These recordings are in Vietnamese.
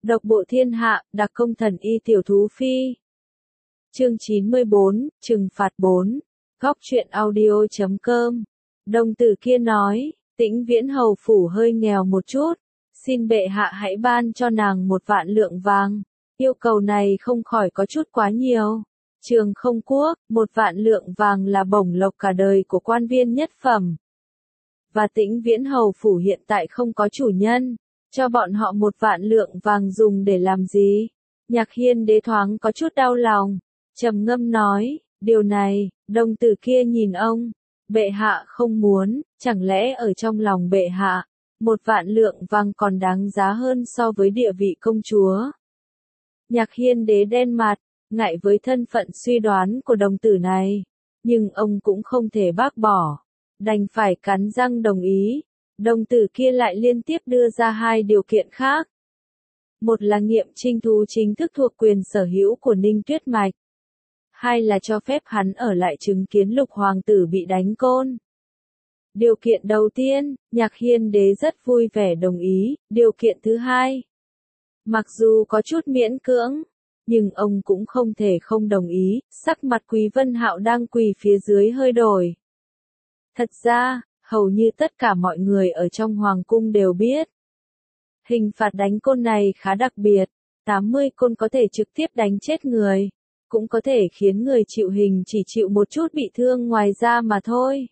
Độc bộ thiên hạ, đặc công thần y tiểu thú phi. Chương 94, trừng phạt 4. Góc truyện audio.com. Đồng tử kia nói, Tĩnh Viễn hầu phủ hơi nghèo một chút, xin bệ hạ hãy ban cho nàng 1.000.000 vàng. Yêu cầu này không khỏi có chút quá nhiều. Trường Không Quốc, 1.000.000 vàng là bổng lộc cả đời của quan viên nhất phẩm. Và Tĩnh Viễn hầu phủ hiện tại không có chủ nhân, cho bọn họ 1.000.000 vàng dùng để làm gì? Nhạc Hiên đế thoáng có chút đau lòng, trầm ngâm nói, điều này, đồng tử kia nhìn ông, bệ hạ không muốn, chẳng lẽ ở trong lòng bệ hạ, 1.000.000 vàng còn đáng giá hơn so với địa vị công chúa? Nhạc Hiên đế đen mặt, ngại với thân phận suy đoán của đồng tử này, nhưng ông cũng không thể bác bỏ, đành phải cắn răng đồng ý. Đồng tử kia lại liên tiếp đưa ra 2 điều kiện khác. Một là nghiệm trinh thú chính thức thuộc quyền sở hữu của Ninh Tuyết Mạch. 2 là cho phép hắn ở lại chứng kiến Lục hoàng tử bị đánh côn. Điều kiện đầu tiên, Nhạc Hiên đế rất vui vẻ đồng ý. Điều kiện thứ 2, mặc dù có chút miễn cưỡng, nhưng ông cũng không thể không đồng ý. Sắc mặt Quý Vân Hạo đang quỳ phía dưới hơi đổi. Thật ra, hầu như tất cả mọi người ở trong hoàng cung đều biết. Hình phạt đánh côn này khá đặc biệt, 80 côn có thể trực tiếp đánh chết người, cũng có thể khiến người chịu hình chỉ chịu một chút bị thương ngoài da mà thôi.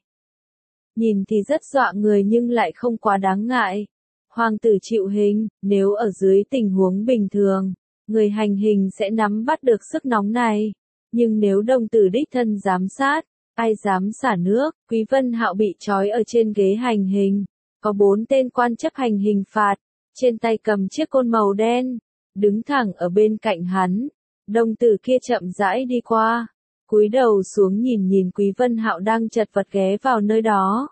Nhìn thì rất dọa người nhưng lại không quá đáng ngại. Hoàng tử chịu hình, nếu ở dưới tình huống bình thường, người hành hình sẽ nắm bắt được sức nóng này. Nhưng nếu đồng tử đích thân giám sát, ai dám xả nước? Quý Vân Hạo bị trói ở trên ghế hành hình, có 4 tên quan chấp hành hình phạt, trên tay cầm chiếc côn màu đen, đứng thẳng ở bên cạnh hắn. Đồng tử kia chậm rãi đi qua, cúi đầu xuống nhìn Quý Vân Hạo đang chật vật ghé vào nơi đó.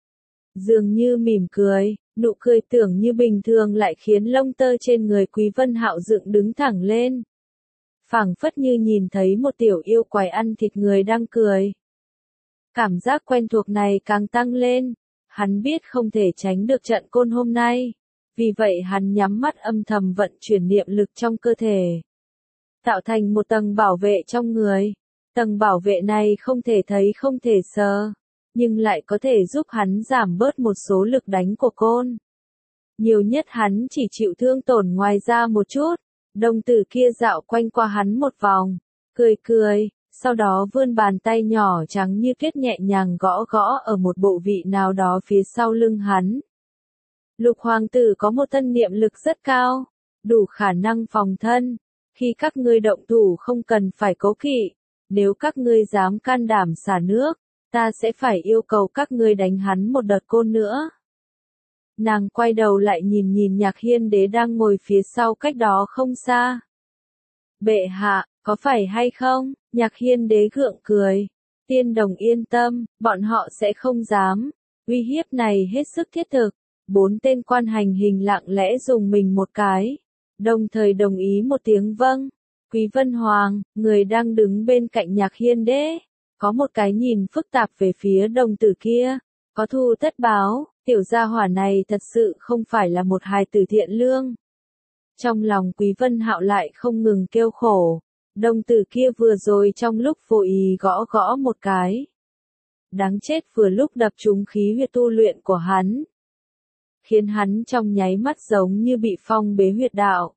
Dường như mỉm cười, nụ cười tưởng như bình thường lại khiến lông tơ trên người Quý Vân Hạo dựng đứng thẳng lên. Phảng phất như nhìn thấy một tiểu yêu quái ăn thịt người đang cười. Cảm giác quen thuộc này càng tăng lên, hắn biết không thể tránh được trận côn hôm nay, vì vậy hắn nhắm mắt âm thầm vận chuyển niệm lực trong cơ thể, tạo thành một tầng bảo vệ trong người. Tầng bảo vệ này không thể thấy không thể sờ, nhưng lại có thể giúp hắn giảm bớt một số lực đánh của côn. Nhiều nhất hắn chỉ chịu thương tổn ngoài da một chút. Đồng tử kia dạo quanh qua hắn một vòng, cười, sau đó vươn bàn tay nhỏ trắng như tuyết nhẹ nhàng gõ ở một bộ vị nào đó phía sau lưng hắn. Lục hoàng tử có một thân niệm lực rất cao, đủ khả năng phòng thân. Khi các ngươi động thủ không cần phải cố kỵ, nếu các ngươi dám can đảm xả nước, ta sẽ phải yêu cầu các ngươi đánh hắn một đợt côn nữa. Nàng quay đầu lại nhìn Nhạc Hiên đế đang ngồi phía sau cách đó không xa. Bệ hạ, có phải hay không? Nhạc Hiên đế gượng cười. Tiên đồng yên tâm, bọn họ sẽ không dám. Uy hiếp này hết sức thiết thực. 4 tên quan hành hình lặng lẽ dùng mình một cái, đồng thời đồng ý một tiếng vâng. Quý Vân Hoàng, người đang đứng bên cạnh Nhạc Hiên đế, có một cái nhìn phức tạp về phía đồng tử kia. Có thù tất báo, tiểu gia hỏa này thật sự không phải là một hài tử thiện lương. Trong lòng Quý Vân Hạo lại không ngừng kêu khổ. Đồng tử kia vừa rồi trong lúc vô ý gõ một cái, đáng chết vừa lúc đập trúng khí huyệt tu luyện của hắn, khiến hắn trong nháy mắt giống như bị phong bế huyệt đạo.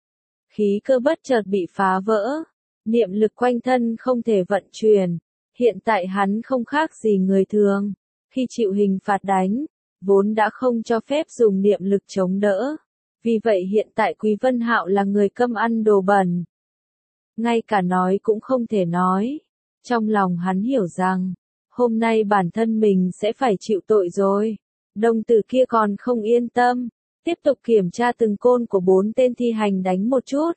Khí cơ bất chợt bị phá vỡ, niệm lực quanh thân không thể vận chuyển. Hiện tại hắn không khác gì người thường, khi chịu hình phạt đánh, vốn đã không cho phép dùng niệm lực chống đỡ. Vì vậy hiện tại Quý Vân Hạo là người cơm ăn đồ bẩn, ngay cả nói cũng không thể nói. Trong lòng hắn hiểu rằng, hôm nay bản thân mình sẽ phải chịu tội rồi. Đồng tử kia còn không yên tâm, tiếp tục kiểm tra từng côn của 4 tên thi hành đánh một chút.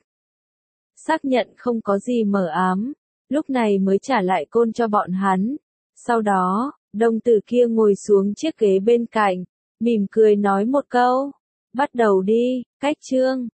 Xác nhận không có gì mờ ám, lúc này mới trả lại côn cho bọn hắn. Sau đó, đồng tử kia ngồi xuống chiếc ghế bên cạnh, mỉm cười nói một câu, bắt đầu đi. Cách chương